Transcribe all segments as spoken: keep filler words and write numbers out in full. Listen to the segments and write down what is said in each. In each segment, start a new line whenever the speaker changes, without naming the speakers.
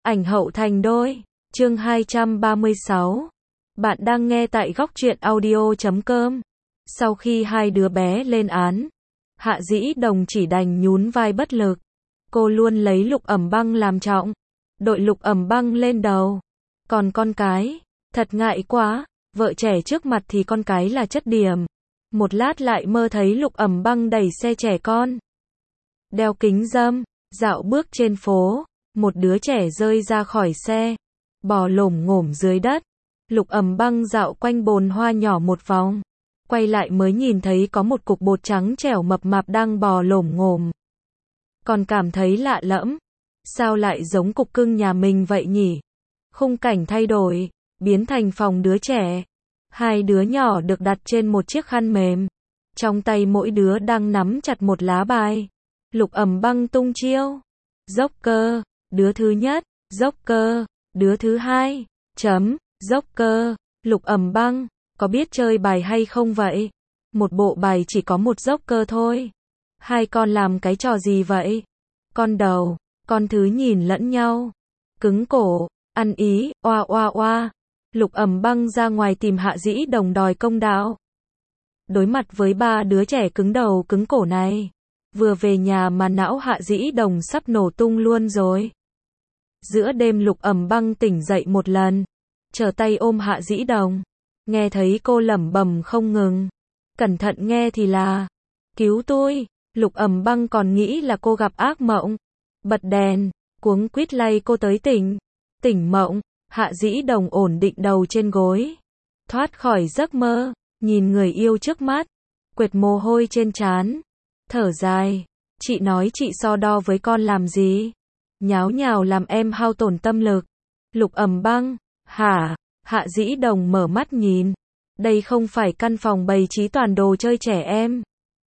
Ảnh hậu thành đôi. Chương hai trăm ba mươi sáu. Bạn đang nghe tại góc truyện audio chấm com. Sau khi hai đứa bé lên án, Hạ Dĩ Đồng chỉ đành nhún vai bất lực. Cô luôn lấy Lục Ẩm Băng làm trọng, đội Lục Ẩm Băng lên đầu. Còn con cái, thật ngại quá, vợ trẻ trước mặt thì con cái là chất điểm. Một lát lại mơ thấy Lục Ẩm Băng đẩy xe trẻ con, đeo kính râm, dạo bước trên phố. Một đứa trẻ rơi ra khỏi xe, bò lổm ngổm dưới đất. Lục Ẩm Băng dạo quanh bồn hoa nhỏ một vòng, quay lại mới nhìn thấy có một cục bột trắng trẻo mập mạp đang bò lổm ngổm. Còn cảm thấy lạ lẫm, sao lại giống cục cưng nhà mình vậy nhỉ? Khung cảnh thay đổi, biến thành phòng đứa trẻ. Hai đứa nhỏ được đặt trên một chiếc khăn mềm, trong tay mỗi đứa đang nắm chặt một lá bài. Lục Ẩm Băng tung chiêu, dốc cơ, đứa thứ nhất, dốc cơ, đứa thứ hai, chấm, dốc cơ. Lục Ẩm Băng, có biết chơi bài hay không vậy? Một bộ bài chỉ có một dốc cơ thôi. Hai con làm cái trò gì vậy? Con đầu, con thứ nhìn lẫn nhau, cứng cổ, ăn ý, oa oa oa. Lục Ẩm Băng ra ngoài tìm Hạ Dĩ Đồng đòi công đạo. Đối mặt với ba đứa trẻ cứng đầu cứng cổ này, vừa về nhà mà não Hạ Dĩ Đồng sắp nổ tung luôn rồi. Giữa đêm Lục Ẩm Băng tỉnh dậy một lần, trở tay ôm Hạ Dĩ Đồng, nghe thấy cô lẩm bẩm không ngừng. Cẩn thận nghe thì là, cứu tôi. Lục Ẩm Băng còn nghĩ là cô gặp ác mộng, bật đèn, cuống quýt lay cô tới tỉnh. Tỉnh mộng, Hạ Dĩ Đồng ổn định đầu trên gối, thoát khỏi giấc mơ, nhìn người yêu trước mắt, quệt mồ hôi trên trán, thở dài. Chị nói chị so đo với con làm gì? Nháo nhào làm em hao tổn tâm lực. Lục Ẩm Băng, hả? Hạ Dĩ Đồng mở mắt nhìn. Đây không phải căn phòng bày trí toàn đồ chơi trẻ em.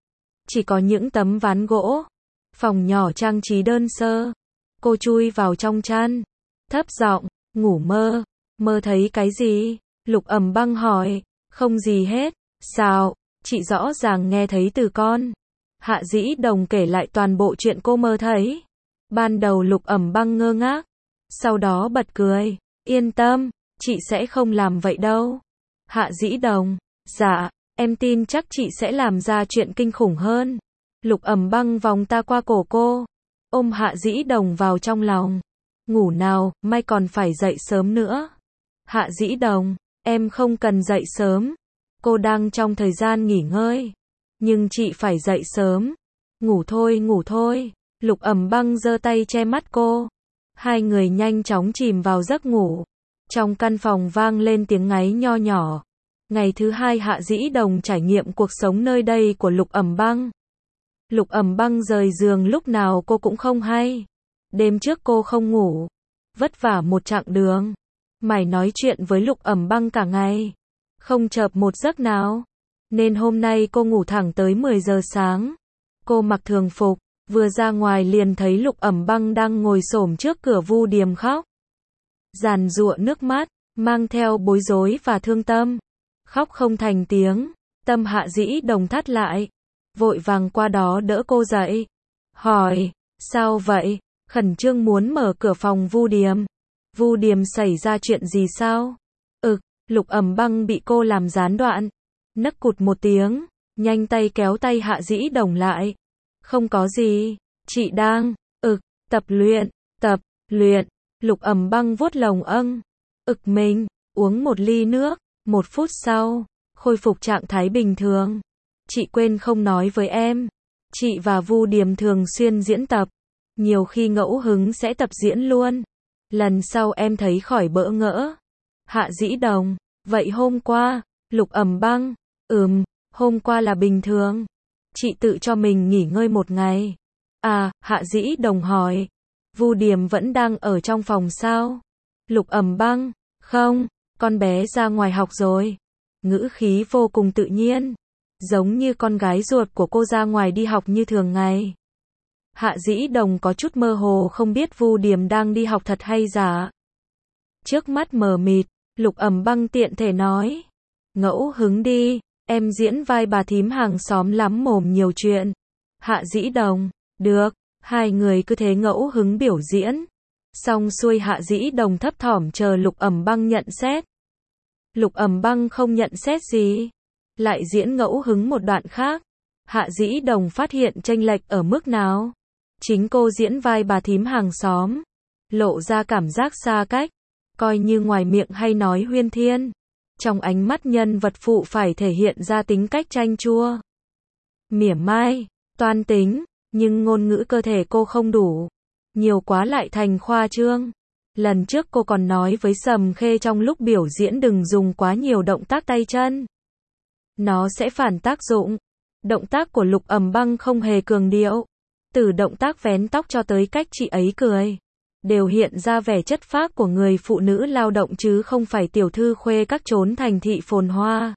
Chỉ có những tấm ván gỗ. Phòng nhỏ trang trí đơn sơ. Cô chui vào trong chăn, thấp giọng, ngủ mơ. Mơ thấy cái gì? Lục Ẩm Băng hỏi. Không gì hết. Sao? Chị rõ ràng nghe thấy từ con. Hạ Dĩ Đồng kể lại toàn bộ chuyện cô mơ thấy. Ban đầu Lục Ẩm Băng ngơ ngác, sau đó bật cười. Yên tâm, chị sẽ không làm vậy đâu. Hạ Dĩ Đồng, dạ, em tin chắc chị sẽ làm ra chuyện kinh khủng hơn. Lục Ẩm Băng vòng ta qua cổ cô, ôm Hạ Dĩ Đồng vào trong lòng. Ngủ nào, mai còn phải dậy sớm nữa. Hạ Dĩ Đồng, em không cần dậy sớm. Cô đang trong thời gian nghỉ ngơi. Nhưng chị phải dậy sớm. Ngủ thôi, ngủ thôi. Lục Ẩm Băng giơ tay che mắt cô. Hai người nhanh chóng chìm vào giấc ngủ. Trong căn phòng vang lên tiếng ngáy nho nhỏ. Ngày thứ hai Hạ Dĩ Đồng trải nghiệm cuộc sống nơi đây của Lục Ẩm Băng. Lục Ẩm Băng rời giường lúc nào cô cũng không hay. Đêm trước cô không ngủ, vất vả một chặng đường, mải nói chuyện với Lục Ẩm Băng cả ngày, không chợp một giấc nào. Nên hôm nay cô ngủ thẳng tới mười giờ sáng. Cô mặc thường phục, vừa ra ngoài liền thấy Lục Ẩm Băng đang ngồi xổm trước cửa Vu Điềm khóc. Giàn giụa nước mắt, mang theo bối rối và thương tâm. Khóc không thành tiếng, tâm Hạ Dĩ Đồng thắt lại. Vội vàng qua đó đỡ cô dậy. Hỏi, sao vậy? Khẩn trương muốn mở cửa phòng Vu Điềm. Vu Điềm xảy ra chuyện gì sao? Ực, Lục Ẩm Băng bị cô làm gián đoạn. Nấc cụt một tiếng, nhanh tay kéo tay Hạ Dĩ Đồng lại. Không có gì, chị đang, ực, tập luyện, tập, luyện. Lục Ẩm Băng vuốt lồng âng, ực mình, uống một ly nước. Một phút sau, khôi phục trạng thái bình thường. Chị quên không nói với em. Chị và Vu Điềm thường xuyên diễn tập. Nhiều khi ngẫu hứng sẽ tập diễn luôn. Lần sau em thấy khỏi bỡ ngỡ. Hạ Dĩ Đồng, vậy hôm qua, Lục Ẩm Băng, ừm, hôm qua là bình thường. Chị tự cho mình nghỉ ngơi một ngày. À, Hạ Dĩ Đồng hỏi. Vu Điềm vẫn đang ở trong phòng sao? Lục Ẩm Băng, không, con bé ra ngoài học rồi. Ngữ khí vô cùng tự nhiên, giống như con gái ruột của cô ra ngoài đi học như thường ngày. Hạ Dĩ Đồng có chút mơ hồ không biết Vu Điềm đang đi học thật hay giả. Trước mắt mờ mịt, Lục Ẩm Băng tiện thể nói. Ngẫu hứng đi, em diễn vai bà thím hàng xóm lắm mồm nhiều chuyện. Hạ Dĩ Đồng, được, hai người cứ thế ngẫu hứng biểu diễn. Xong xuôi Hạ Dĩ Đồng thấp thỏm chờ Lục Ẩm Băng nhận xét. Lục Ẩm Băng không nhận xét gì, lại diễn ngẫu hứng một đoạn khác. Hạ Dĩ Đồng phát hiện chênh lệch ở mức nào. Chính cô diễn vai bà thím hàng xóm, lộ ra cảm giác xa cách, coi như ngoài miệng hay nói huyên thiên. Trong ánh mắt nhân vật phụ phải thể hiện ra tính cách chanh chua, mỉa mai, toan tính, nhưng ngôn ngữ cơ thể cô không đủ. Nhiều quá lại thành khoa trương. Lần trước cô còn nói với Sầm Khê trong lúc biểu diễn đừng dùng quá nhiều động tác tay chân. Nó sẽ phản tác dụng. Động tác của Lục Ẩm Băng không hề cường điệu. Từ động tác vén tóc cho tới cách chị ấy cười, đều hiện ra vẻ chất phác của người phụ nữ lao động chứ không phải tiểu thư khuê các chốn thành thị phồn hoa.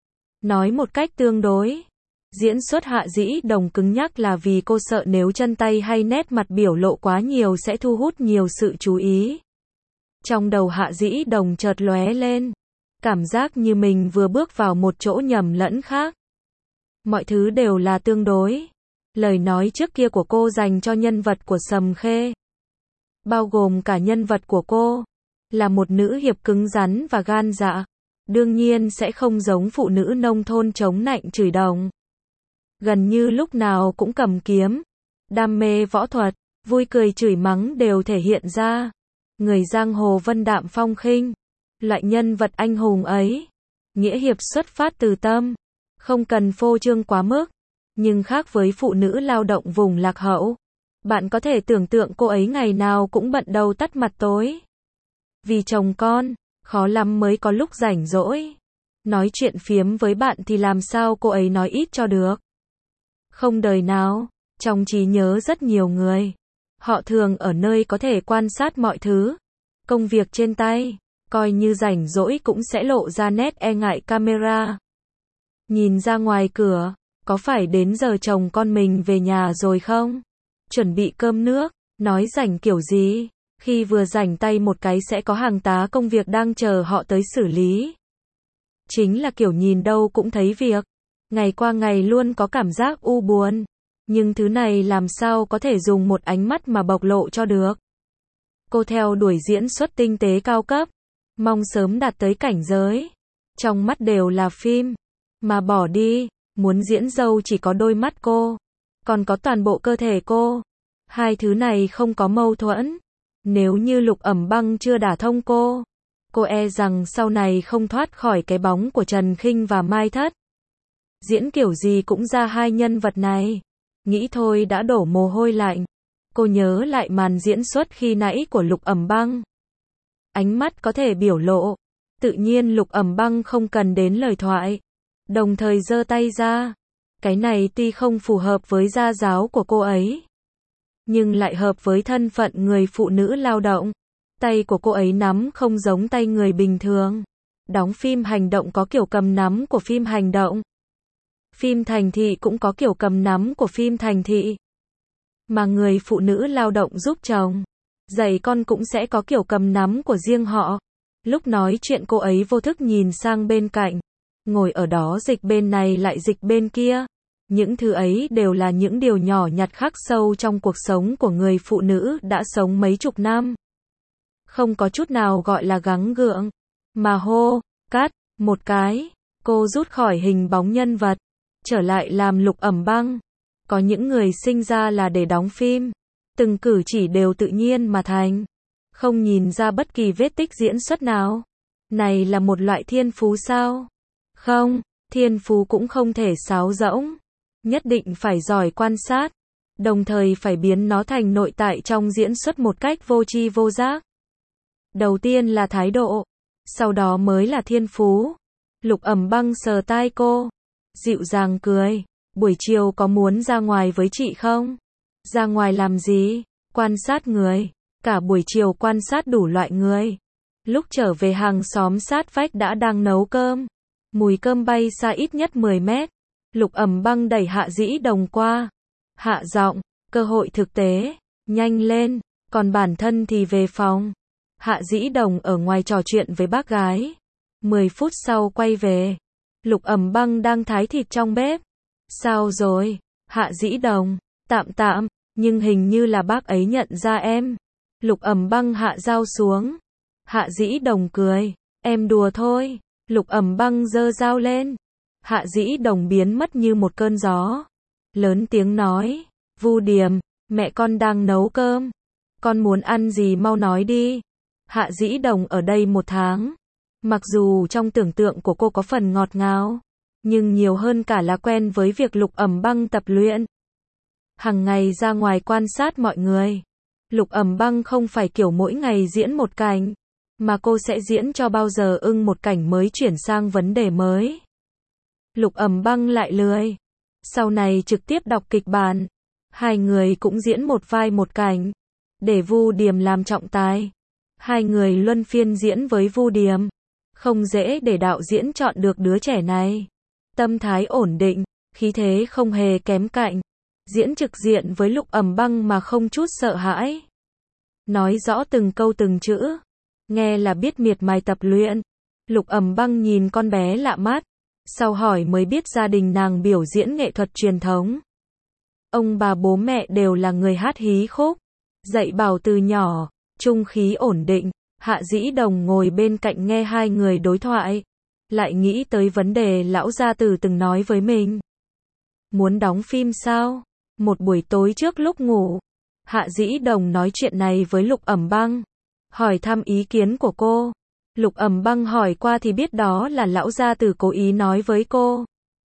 Nói một cách tương đối, diễn xuất Hạ Dĩ Đồng cứng nhắc là vì cô sợ nếu chân tay hay nét mặt biểu lộ quá nhiều sẽ thu hút nhiều sự chú ý. Trong đầu Hạ Dĩ Đồng chợt lóe lên, cảm giác như mình vừa bước vào một chỗ nhầm lẫn khác. Mọi thứ đều là tương đối. Lời nói trước kia của cô dành cho nhân vật của Sầm Khê, bao gồm cả nhân vật của cô, là một nữ hiệp cứng rắn và gan dạ. Đương nhiên sẽ không giống phụ nữ nông thôn chống nạnh chửi đồng. Gần như lúc nào cũng cầm kiếm, đam mê võ thuật, vui cười chửi mắng đều thể hiện ra. Người giang hồ vân đạm phong khinh, loại nhân vật anh hùng ấy, nghĩa hiệp xuất phát từ tâm, không cần phô trương quá mức. Nhưng khác với phụ nữ lao động vùng lạc hậu, bạn có thể tưởng tượng cô ấy ngày nào cũng bận đầu tắt mặt tối. Vì chồng con, khó lắm mới có lúc rảnh rỗi. Nói chuyện phiếm với bạn thì làm sao cô ấy nói ít cho được. Không đời nào, trong trí nhớ rất nhiều người. Họ thường ở nơi có thể quan sát mọi thứ. Công việc trên tay, coi như rảnh rỗi cũng sẽ lộ ra nét e ngại camera. Nhìn ra ngoài cửa, có phải đến giờ chồng con mình về nhà rồi không? Chuẩn bị cơm nước, nói rảnh kiểu gì? Khi vừa rảnh tay một cái sẽ có hàng tá công việc đang chờ họ tới xử lý. Chính là kiểu nhìn đâu cũng thấy việc. Ngày qua ngày luôn có cảm giác u buồn. Nhưng thứ này làm sao có thể dùng một ánh mắt mà bộc lộ cho được. Cô theo đuổi diễn xuất tinh tế cao cấp, mong sớm đạt tới cảnh giới. Trong mắt đều là phim. Mà bỏ đi, muốn diễn dâu chỉ có đôi mắt cô, còn có toàn bộ cơ thể cô. Hai thứ này không có mâu thuẫn. Nếu như Lục Ẩm Băng chưa đả thông cô, cô e rằng sau này không thoát khỏi cái bóng của Trần Khinh và Mai Thất. Diễn kiểu gì cũng ra hai nhân vật này. Nghĩ thôi đã đổ mồ hôi lạnh. Cô nhớ lại màn diễn xuất khi nãy của Lục Ẩm Băng. Ánh mắt có thể biểu lộ. Tự nhiên Lục Ẩm Băng không cần đến lời thoại. Đồng thời giơ tay ra. Cái này tuy không phù hợp với gia giáo của cô ấy, nhưng lại hợp với thân phận người phụ nữ lao động. Tay của cô ấy nắm không giống tay người bình thường. Đóng phim hành động có kiểu cầm nắm của phim hành động. Phim thành thị cũng có kiểu cầm nắm của phim thành thị. Mà người phụ nữ lao động giúp chồng dạy con cũng sẽ có kiểu cầm nắm của riêng họ. Lúc nói chuyện cô ấy vô thức nhìn sang bên cạnh. Ngồi ở đó dịch bên này lại dịch bên kia. Những thứ ấy đều là những điều nhỏ nhặt khắc sâu trong cuộc sống của người phụ nữ đã sống mấy chục năm. Không có chút nào gọi là gắng gượng. Mà hô, cắt, một cái. Cô rút khỏi hình bóng nhân vật, trở lại làm Lục Ẩm Băng. Có những người sinh ra là để đóng phim. Từng cử chỉ đều tự nhiên mà thành. Không nhìn ra bất kỳ vết tích diễn xuất nào. Này là một loại thiên phú sao? Không, thiên phú cũng không thể sáo rỗng. Nhất định phải giỏi quan sát. Đồng thời phải biến nó thành nội tại trong diễn xuất một cách vô tri vô giác. Đầu tiên là thái độ. Sau đó mới là thiên phú. Lục Ẩm Băng sờ tai cô. Dịu dàng cười. Buổi chiều có muốn ra ngoài với chị không? Ra ngoài làm gì? Quan sát người. Cả buổi chiều quan sát đủ loại người. Lúc trở về hàng xóm sát vách đã đang nấu cơm. Mùi cơm bay xa ít nhất mười mét. Lục Ẩm Băng đẩy Hạ Dĩ Đồng qua. Hạ giọng, cơ hội thực tế. Nhanh lên. Còn bản thân thì về phòng. Hạ Dĩ Đồng ở ngoài trò chuyện với bác gái. mười phút sau quay về. Lục Ẩm Băng đang thái thịt trong bếp. Sao rồi? Hạ Dĩ Đồng, tạm tạm, nhưng hình như là bác ấy nhận ra em. Lục Ẩm Băng hạ dao xuống. Hạ Dĩ Đồng cười. Em đùa thôi. Lục Ẩm Băng giơ dao lên. Hạ Dĩ Đồng biến mất như một cơn gió. Lớn tiếng nói. Vu Điềm, mẹ con đang nấu cơm. Con muốn ăn gì mau nói đi. Hạ Dĩ Đồng ở đây một tháng. Mặc dù trong tưởng tượng của cô có phần ngọt ngào, nhưng nhiều hơn cả là quen với việc Lục Ẩm Băng tập luyện. Hằng ngày ra ngoài quan sát mọi người. Lục Ẩm Băng không phải kiểu mỗi ngày diễn một cảnh, mà cô sẽ diễn cho bao giờ ưng một cảnh mới chuyển sang vấn đề mới. Lục Ẩm Băng lại lười. Sau này trực tiếp đọc kịch bản. Hai người cũng diễn một vai một cảnh. Để Vu Điềm làm trọng tài. Hai người luân phiên diễn với Vu Điềm. Không dễ để đạo diễn chọn được đứa trẻ này. Tâm thái ổn định, khí thế không hề kém cạnh. Diễn trực diện với Lục Ẩm Băng mà không chút sợ hãi. Nói rõ từng câu từng chữ. Nghe là biết miệt mài tập luyện. Lục Ẩm Băng nhìn con bé lạ mắt. Sau hỏi mới biết gia đình nàng biểu diễn nghệ thuật truyền thống. Ông bà bố mẹ đều là người hát hí khúc. Dạy bảo từ nhỏ, trung khí ổn định. Hạ Dĩ Đồng ngồi bên cạnh nghe hai người đối thoại. Lại nghĩ tới vấn đề lão gia tử từng nói với mình. Muốn đóng phim sao? Một buổi tối trước lúc ngủ, Hạ Dĩ Đồng nói chuyện này với Lục Ẩm Băng. Hỏi thăm ý kiến của cô. Lục Ẩm Băng hỏi qua thì biết đó là lão gia tử cố ý nói với cô.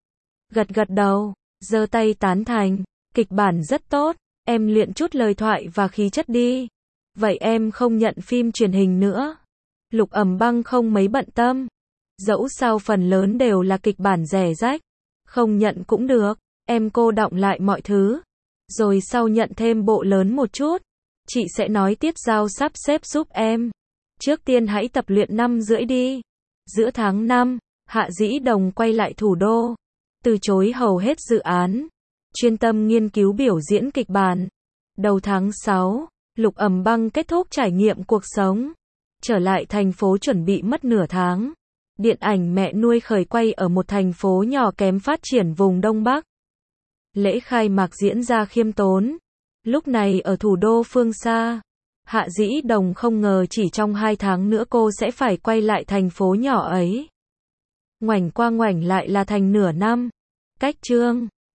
Gật gật đầu, giơ tay tán thành. Kịch bản rất tốt, em luyện chút lời thoại và khí chất đi. Vậy em không nhận phim truyền hình nữa. Lục Ẩm Băng không mấy bận tâm. Dẫu sao phần lớn đều là kịch bản rẻ rách. Không nhận cũng được, em cô đọng lại mọi thứ. Rồi sau nhận thêm bộ lớn một chút. Chị sẽ nói Tiết Giao sắp xếp giúp em. Trước tiên hãy tập luyện năm rưỡi đi. Giữa tháng năm, Hạ Dĩ Đồng quay lại thủ đô. Từ chối hầu hết dự án. Chuyên tâm nghiên cứu biểu diễn kịch bản. Đầu tháng sáu, Lục Ẩm Băng kết thúc trải nghiệm cuộc sống. Trở lại thành phố chuẩn bị mất nửa tháng. Điện ảnh Mẹ Nuôi khởi quay ở một thành phố nhỏ kém phát triển vùng Đông Bắc. Lễ khai mạc diễn ra khiêm tốn. Lúc này ở thủ đô phương xa, Hạ Dĩ Đồng không ngờ chỉ trong hai tháng nữa cô sẽ phải quay lại thành phố nhỏ ấy. Ngoảnh qua ngoảnh lại là thành nửa năm. Cách chương